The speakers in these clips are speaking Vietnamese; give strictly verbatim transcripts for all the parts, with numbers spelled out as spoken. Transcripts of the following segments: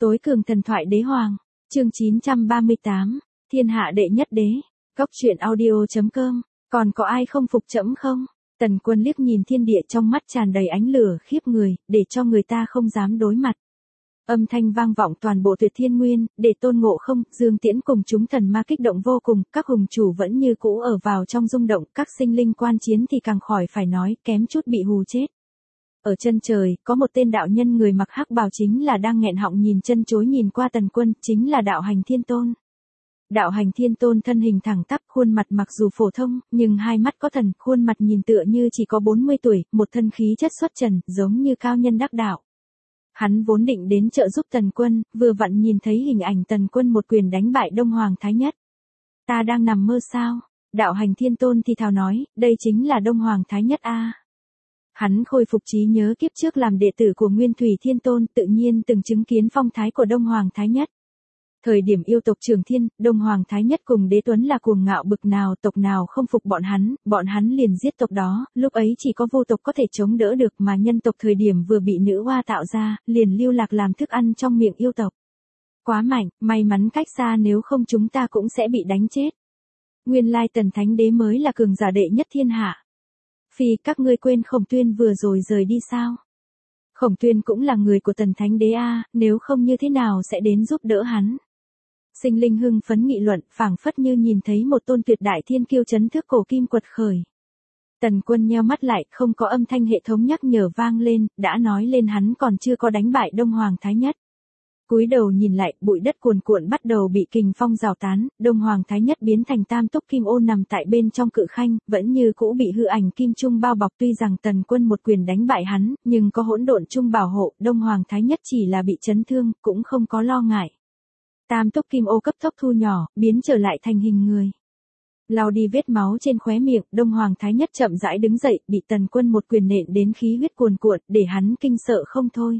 Tối cường thần thoại đế hoàng, chương chín trăm ba mươi tám, thiên hạ đệ nhất đế, góc truyện audio.com, còn có ai không phục trẫm không? Tần Quân liếc nhìn thiên địa trong mắt tràn đầy ánh lửa khiếp người, để cho người ta không dám đối mặt. Âm thanh vang vọng toàn bộ Tuyệt Thiên Nguyên, để Tôn Ngộ Không, Dương Tiễn cùng chúng thần ma kích động vô cùng, các hùng chủ vẫn như cũ ở vào trong rung động, các sinh linh quan chiến thì càng khỏi phải nói, kém chút bị hù chết. Ở chân trời, có một tên đạo nhân người mặc hắc bào chính là đang nghẹn họng nhìn chân chối nhìn qua Tần Quân, chính là Đạo Hành Thiên Tôn. Đạo Hành Thiên Tôn thân hình thẳng tắp, khuôn mặt mặc dù phổ thông, nhưng hai mắt có thần, khuôn mặt nhìn tựa như chỉ có bốn mươi tuổi, một thân khí chất xuất trần, giống như cao nhân đắc đạo. Hắn vốn định đến trợ giúp Tần Quân, vừa vặn nhìn thấy hình ảnh Tần Quân một quyền đánh bại Đông Hoàng Thái Nhất. Ta đang nằm mơ sao? Đạo Hành Thiên Tôn thì thào nói, đây chính là Đông Hoàng Thái Nhất a. Hắn khôi phục trí nhớ kiếp trước làm đệ tử của Nguyên Thủy Thiên Tôn, tự nhiên từng chứng kiến phong thái của Đông Hoàng Thái Nhất. Thời điểm yêu tộc Trường Thiên, Đông Hoàng Thái Nhất cùng Đế Tuấn là cuồng ngạo bực nào, tộc nào không phục bọn hắn, bọn hắn liền giết tộc đó, lúc ấy chỉ có vô tộc có thể chống đỡ được, mà nhân tộc thời điểm vừa bị nữ hoa tạo ra, liền lưu lạc làm thức ăn trong miệng yêu tộc. Quá mạnh, may mắn cách xa, nếu không chúng ta cũng sẽ bị đánh chết. Nguyên lai Tần Thánh Đế mới là cường giả đệ nhất thiên hạ. Phi, các ngươi quên Khổng Tuyên vừa rồi rời đi sao? Khổng Tuyên cũng là người của Tần Thánh Đế a, nếu không như thế nào sẽ đến giúp đỡ hắn? Sinh linh hưng phấn nghị luận, phảng phất như nhìn thấy một tôn tuyệt đại thiên kiêu chấn thức cổ kim quật khởi. Tần Quân nheo mắt lại, không có âm thanh hệ thống nhắc nhở vang lên, đã nói lên hắn còn chưa có đánh bại Đông Hoàng Thái Nhất. Cúi đầu nhìn lại, bụi đất cuồn cuộn bắt đầu bị kình phong rào tán, Đông Hoàng Thái Nhất biến thành tam túc kim ô nằm tại bên trong cự khanh, vẫn như cũ bị hư ảnh kim trung bao bọc, tuy rằng Tần Quân một quyền đánh bại hắn, nhưng có hỗn độn trung bảo hộ, Đông Hoàng Thái Nhất chỉ là bị chấn thương, cũng không có lo ngại. Tam túc kim ô cấp tốc thu nhỏ, biến trở lại thành hình người. Lau đi vết máu trên khóe miệng, Đông Hoàng Thái Nhất chậm rãi đứng dậy, bị Tần Quân một quyền nện đến khí huyết cuồn cuộn, để hắn kinh sợ không thôi.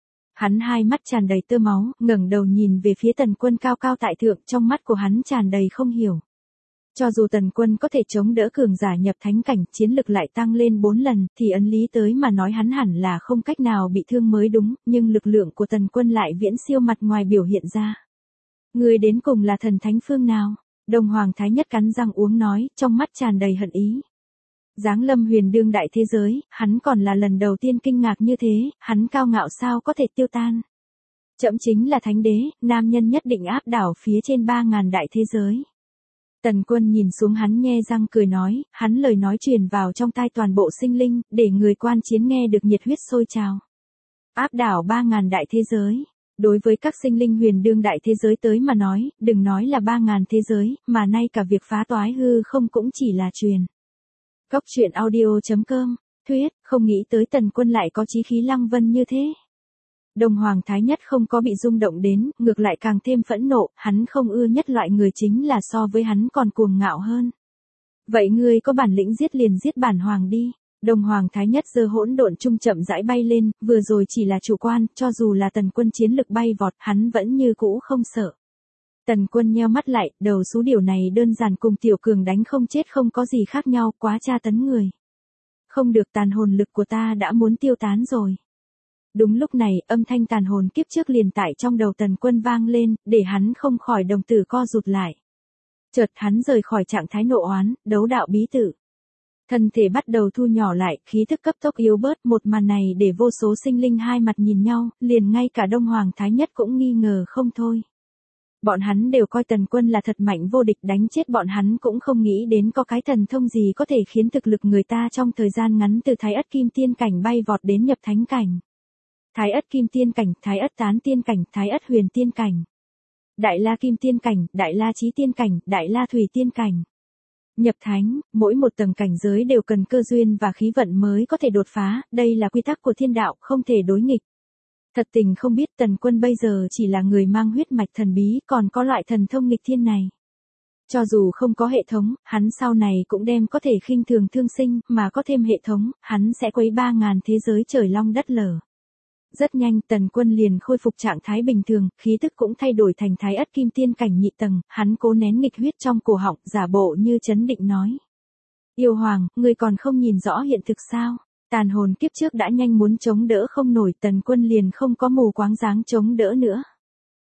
Hắn hai mắt tràn đầy tơ máu, ngẩng đầu nhìn về phía Tần Quân cao cao tại thượng, trong mắt của hắn tràn đầy không hiểu. Cho dù Tần Quân có thể chống đỡ cường giả nhập thánh cảnh, chiến lực lại tăng lên bốn lần, thì ấn lý tới mà nói hắn hẳn là không cách nào bị thương mới đúng, nhưng lực lượng của Tần Quân lại viễn siêu mặt ngoài biểu hiện ra. Người đến cùng là thần thánh phương nào? Đông Hoàng Thái Nhất cắn răng uống nói, trong mắt tràn đầy hận ý. Giáng lâm huyền đương đại thế giới, hắn còn là lần đầu tiên kinh ngạc như thế, hắn cao ngạo sao có thể tiêu tan. Trẫm chính là thánh đế, nam nhân nhất định áp đảo phía trên ba ngàn đại thế giới. Tần Quân nhìn xuống hắn nhe răng cười nói, hắn lời nói truyền vào trong tai toàn bộ sinh linh, để người quan chiến nghe được nhiệt huyết sôi trào. Áp đảo ba ngàn đại thế giới. Đối với các sinh linh huyền đương đại thế giới tới mà nói, đừng nói là ba ngàn thế giới, mà nay cả việc phá toái hư không cũng chỉ là truyền. Góc truyện audio.com, thuyết, không nghĩ tới Tần Quân lại có chí khí lăng vân như thế. Đông Hoàng Thái Nhất không có bị rung động đến, ngược lại càng thêm phẫn nộ, hắn không ưa nhất loại người chính là so với hắn còn cuồng ngạo hơn. Vậy ngươi có bản lĩnh giết liền giết bản hoàng đi. Đông Hoàng Thái Nhất giơ hỗn độn trung chậm rãi bay lên, vừa rồi chỉ là chủ quan, cho dù là Tần Quân chiến lực bay vọt, hắn vẫn như cũ không sợ. Tần Quân nheo mắt lại, đầu số điều này đơn giản cùng tiểu cường đánh không chết không có gì khác nhau, quá tra tấn người. Không được, tàn hồn lực của ta đã muốn tiêu tán rồi. Đúng lúc này, âm thanh tàn hồn kiếp trước liền tại trong đầu Tần Quân vang lên, để hắn không khỏi đồng tử co rụt lại. Chợt hắn rời khỏi trạng thái nộ oán, đấu đạo bí tử. Thân thể bắt đầu thu nhỏ lại, khí thức cấp tốc yếu bớt, một màn này để vô số sinh linh hai mặt nhìn nhau, liền ngay cả Đông Hoàng Thái Nhất cũng nghi ngờ không thôi. Bọn hắn đều coi Tần Quân là thật mạnh vô địch, đánh chết bọn hắn cũng không nghĩ đến có cái thần thông gì có thể khiến thực lực người ta trong thời gian ngắn từ Thái Ất Kim Tiên cảnh bay vọt đến nhập thánh cảnh. Thái Ất Kim Tiên cảnh, Thái Ất Tán Tiên cảnh, Thái Ất Huyền Tiên cảnh. Đại La Kim Tiên cảnh, Đại La Chí Tiên cảnh, Đại La Thủy Tiên cảnh. Nhập thánh, mỗi một tầng cảnh giới đều cần cơ duyên và khí vận mới có thể đột phá, đây là quy tắc của thiên đạo, không thể đối nghịch. Thật tình không biết Tần Quân bây giờ chỉ là người mang huyết mạch thần bí, còn có loại thần thông nghịch thiên này. Cho dù không có hệ thống, hắn sau này cũng đem có thể khinh thường thương sinh, mà có thêm hệ thống, hắn sẽ quấy ba ngàn thế giới trời long đất lở. Rất nhanh Tần Quân liền khôi phục trạng thái bình thường, khí tức cũng thay đổi thành Thái Ất Kim Tiên cảnh nhị tầng, hắn cố nén nghịch huyết trong cổ họng, giả bộ như trấn định nói. Yêu hoàng, ngươi còn không nhìn rõ hiện thực sao? Tàn hồn kiếp trước đã nhanh muốn chống đỡ không nổi, Tần Quân liền không có mù quáng dáng chống đỡ nữa.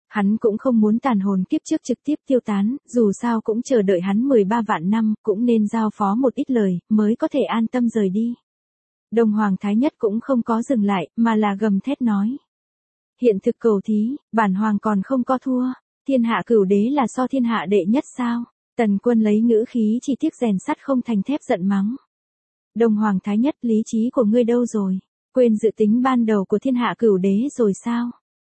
Hắn cũng không muốn tàn hồn kiếp trước trực tiếp tiêu tán, dù sao cũng chờ đợi hắn mười ba vạn năm, cũng nên giao phó một ít lời, mới có thể an tâm rời đi. Đông Hoàng Thái Nhất cũng không có dừng lại, mà là gầm thét nói. Hiện thực cầu thí, bản hoàng còn không có thua, thiên hạ cửu đế là so thiên hạ đệ nhất sao? Tần Quân lấy ngữ khí chỉ tiếc rèn sắt không thành thép giận mắng. Đông Hoàng Thái Nhất, lý trí của ngươi đâu rồi? Quên dự tính ban đầu của thiên hạ cửu đế rồi sao?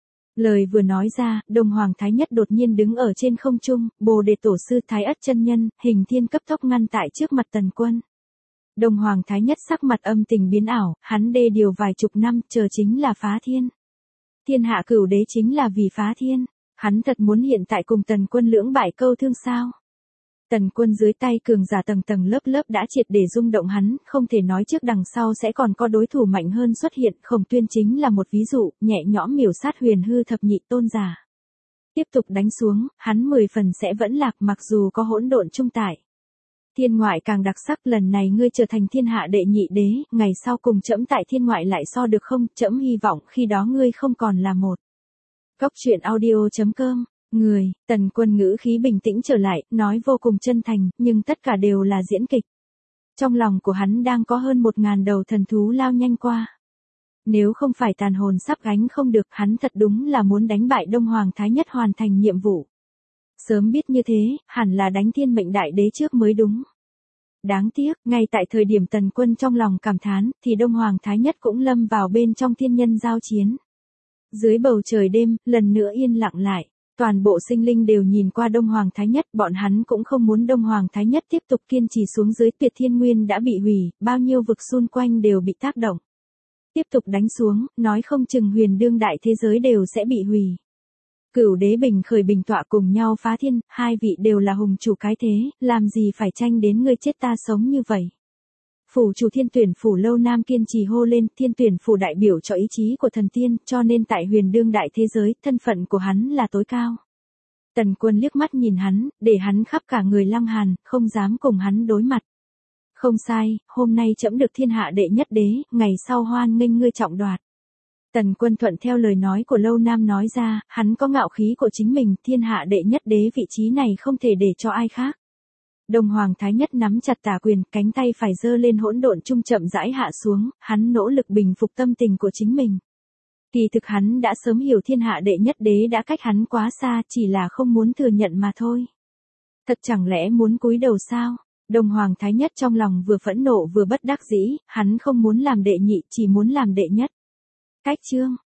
Lời vừa nói ra, Đông Hoàng Thái Nhất đột nhiên đứng ở trên không trung, Bồ Đề Tổ sư Thái Ất chân nhân, hình thiên cấp tốc ngăn tại trước mặt Tần Quân. Đông Hoàng Thái Nhất sắc mặt âm tình biến ảo, hắn đê điều vài chục năm, chờ chính là phá thiên. Thiên hạ cửu đế chính là vì phá thiên, hắn thật muốn hiện tại cùng Tần Quân lưỡng bại câu thương sao? Tần Quân dưới tay cường giả tầng tầng lớp lớp đã triệt để rung động hắn, không thể nói trước đằng sau sẽ còn có đối thủ mạnh hơn xuất hiện, Khổng Tuyên chính là một ví dụ, nhẹ nhõm miểu sát huyền hư thập nhị tôn giả. Tiếp tục đánh xuống, hắn mười phần sẽ vẫn lạc mặc dù có hỗn độn trung tại. Thiên ngoại càng đặc sắc, lần này ngươi trở thành thiên hạ đệ nhị đế, ngày sau cùng trẫm tại thiên ngoại lại so được không? Trẫm hy vọng khi đó ngươi không còn là một. Góc truyện audio chấm com. Người, Tần Quân ngữ khí bình tĩnh trở lại, nói vô cùng chân thành, nhưng tất cả đều là diễn kịch. Trong lòng của hắn đang có hơn một ngàn đầu thần thú lao nhanh qua. Nếu không phải tàn hồn sắp gánh không được, hắn thật đúng là muốn đánh bại Đông Hoàng Thái Nhất hoàn thành nhiệm vụ. Sớm biết như thế, hẳn là đánh thiên mệnh đại đế trước mới đúng. Đáng tiếc, ngay tại thời điểm Tần Quân trong lòng cảm thán, thì Đông Hoàng Thái Nhất cũng lâm vào bên trong thiên nhân giao chiến. Dưới bầu trời đêm, lần nữa yên lặng lại. Toàn bộ sinh linh đều nhìn qua Đông Hoàng Thái Nhất, bọn hắn cũng không muốn Đông Hoàng Thái Nhất tiếp tục kiên trì xuống dưới, Tuyệt Thiên Nguyên đã bị hủy, bao nhiêu vực xung quanh đều bị tác động. Tiếp tục đánh xuống, nói không chừng huyền đương đại thế giới đều sẽ bị hủy. Cửu đế bình khởi bình tọa cùng nhau phá thiên, hai vị đều là hùng chủ cái thế, làm gì phải tranh đến ngươi chết ta sống như vậy. Phủ chủ Thiên Tuyển phủ Lâu Nam kiên trì hô lên, Thiên Tuyển phủ đại biểu cho ý chí của thần tiên, cho nên tại huyền đương đại thế giới, thân phận của hắn là tối cao. Tần Quân liếc mắt nhìn hắn, để hắn khắp cả người lăng hàn, không dám cùng hắn đối mặt. Không sai, hôm nay trẫm được thiên hạ đệ nhất đế, ngày sau hoan nghênh ngươi trọng đoạt. Tần Quân thuận theo lời nói của Lâu Nam nói ra, hắn có ngạo khí của chính mình, thiên hạ đệ nhất đế vị trí này không thể để cho ai khác. Đông Hoàng Thái Nhất nắm chặt tà quyền, cánh tay phải giơ lên hỗn độn trung chậm rãi hạ xuống, hắn nỗ lực bình phục tâm tình của chính mình. Kỳ thực hắn đã sớm hiểu thiên hạ đệ nhất đế đã cách hắn quá xa, chỉ là không muốn thừa nhận mà thôi. Thật chẳng lẽ muốn cúi đầu sao? Đông Hoàng Thái Nhất trong lòng vừa phẫn nộ vừa bất đắc dĩ, hắn không muốn làm đệ nhị, chỉ muốn làm đệ nhất. Cách chương